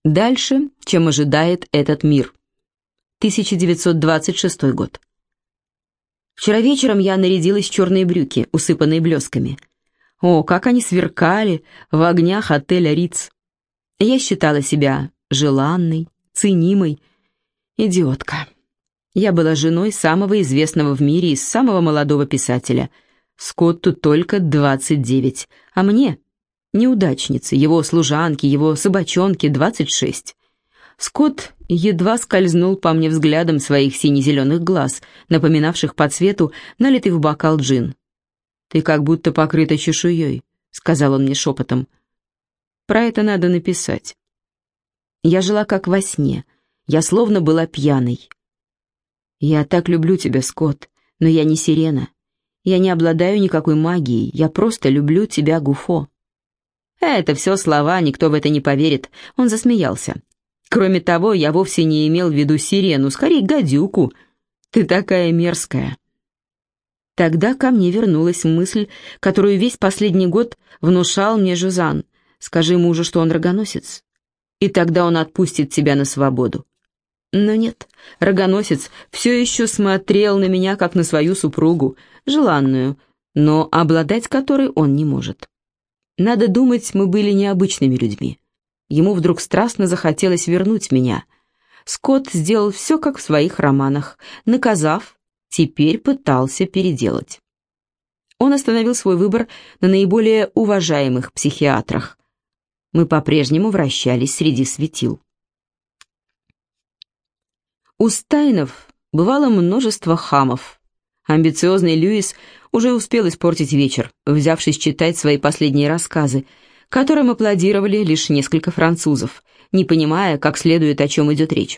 Дальше, чем ожидает этот мир. 1926 год. Вчера вечером я нарядилась в черные брюки, усыпанные блесками. О, как они сверкали в огнях отеля «Риц». Я считала себя желанной, ценимой. Идиотка. Я была женой самого известного в мире и самого молодого писателя. Скотту только 29, а мне, неудачнице, его служанке, его собачонке 26. Скотт едва скользнул по мне взглядом своих сине-зеленых глаз, напоминавших по цвету налитый в бокал джин. «Ты как будто покрыта чешуей», — сказал он мне шепотом. «Про это надо написать». Я жила как во сне, я словно была пьяной. «Я так люблю тебя, Скотт, но я не сирена. Я не обладаю никакой магией, я просто люблю тебя, Гуфо». «Это все слова, никто в это не поверит», — он засмеялся. «Кроме того, я вовсе не имел в виду сирену, скорее гадюку. Ты такая мерзкая». Тогда ко мне вернулась мысль, которую весь последний год внушал мне Жузан. «Скажи мужу, что он рогоносец, и тогда он отпустит тебя на свободу». Но нет, рогоносец все еще смотрел на меня, как на свою супругу, желанную, но обладать которой он не может. Надо думать, мы были необычными людьми. Ему вдруг страстно захотелось вернуть меня. Скотт сделал все, как в своих романах. Наказав, теперь пытался переделать. Он остановил свой выбор на наиболее уважаемых психиатрах. Мы по-прежнему вращались среди светил. У Стайнов бывало множество хамов. Амбициозный Льюис уже успел испортить вечер, взявшись читать свои последние рассказы, которым аплодировали лишь несколько французов, не понимая, как следует, о чем идет речь.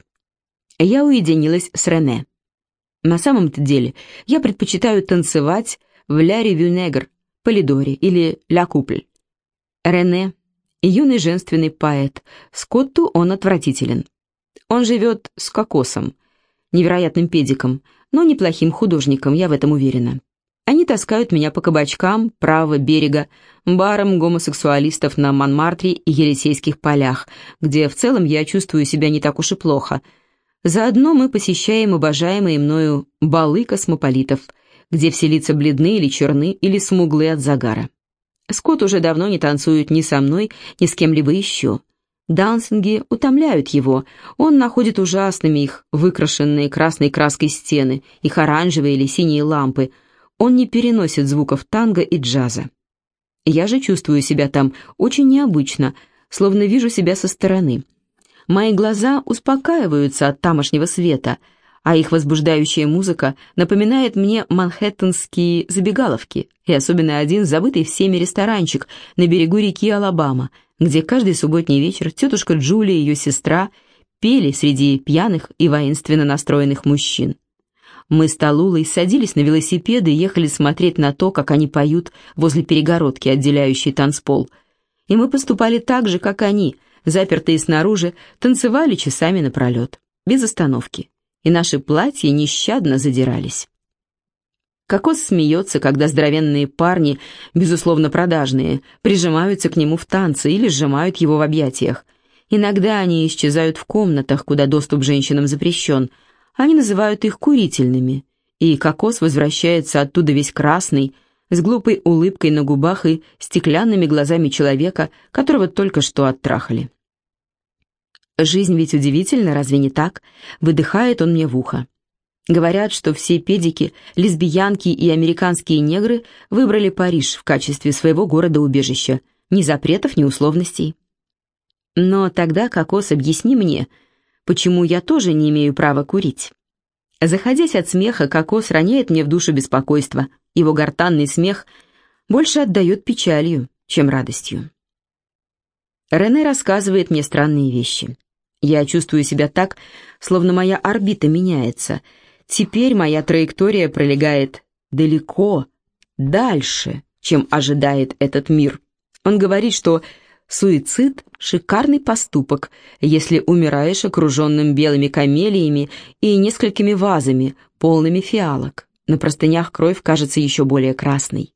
Я уединилась с Рене. На самом-то деле я предпочитаю танцевать в «Ля Ревю Негр», «Полидоре» или «Ля Купль». Рене — юный женственный поэт, Скотту он отвратителен. Он живет с Кокосом, невероятным педиком, но неплохим художником, я в этом уверена. Они таскают меня по кабачкам правого берега, барам гомосексуалистов на Монмартре и Елисейских полях, где в целом я чувствую себя не так уж и плохо. Заодно мы посещаем обожаемые мною балы космополитов, где все лица бледны или черны, или смуглы от загара. Скотт уже давно не танцует ни со мной, ни с кем-либо еще. Дансинги утомляют его, он находит ужасными их выкрашенные красной краской стены, их оранжевые или синие лампы. Он не переносит звуков танго и джаза. Я же чувствую себя там очень необычно, словно вижу себя со стороны. Мои глаза успокаиваются от тамошнего света, а их возбуждающая музыка напоминает мне манхэттенские забегаловки, и особенно один забытый всеми ресторанчик на берегу реки Алабама, где каждый субботний вечер тетушка Джулия и ее сестра пели среди пьяных и воинственно настроенных мужчин. Мы с Талулой садились на велосипеды и ехали смотреть на то, как они поют возле перегородки, отделяющей танцпол. И мы поступали так же, как они, запертые снаружи, танцевали часами напролет, без остановки, и наши платья нещадно задирались. Кокос смеется, когда здоровенные парни, безусловно продажные, прижимаются к нему в танце или сжимают его в объятиях. Иногда они исчезают в комнатах, куда доступ женщинам запрещен. Они называют их курительными, и Кокос возвращается оттуда весь красный, с глупой улыбкой на губах и стеклянными глазами человека, которого только что оттрахали. «Жизнь ведь удивительна, разве не так?» — выдыхает он мне в ухо. Говорят, что все педики, лесбиянки и американские негры выбрали Париж в качестве своего города-убежища. Ни запретов, ни условностей. Но тогда, Кокос, объясни мне, почему я тоже не имею права курить? Заходясь от смеха, Кокос роняет мне в душу беспокойство. Его гортанный смех больше отдает печалью, чем радостью. Рене рассказывает мне странные вещи. Я чувствую себя так, словно моя орбита меняется. Теперь моя траектория пролегает далеко, дальше, чем ожидает этот мир. Он говорит, что суицид — шикарный поступок, если умираешь окруженным белыми камелиями и несколькими вазами, полными фиалок. На простынях кровь кажется еще более красной.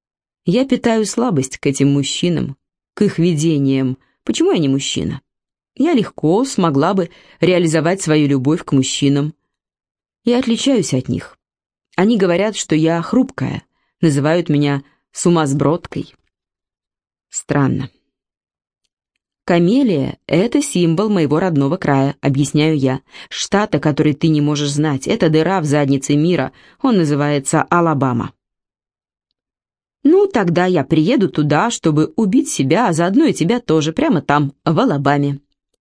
Я питаю слабость к этим мужчинам, к их видениям. Почему я не мужчина? я легко смогла бы реализовать свою любовь к мужчинам. Я отличаюсь от них. Они говорят, что я хрупкая, называют меня сумасбродкой. Странно. Камелия — это символ моего родного края, объясняю я. Штата, который ты не можешь знать. Это дыра в заднице мира. Он называется Алабама. Ну, тогда я приеду туда, чтобы убить себя, а заодно и тебя тоже, прямо там, в Алабаме.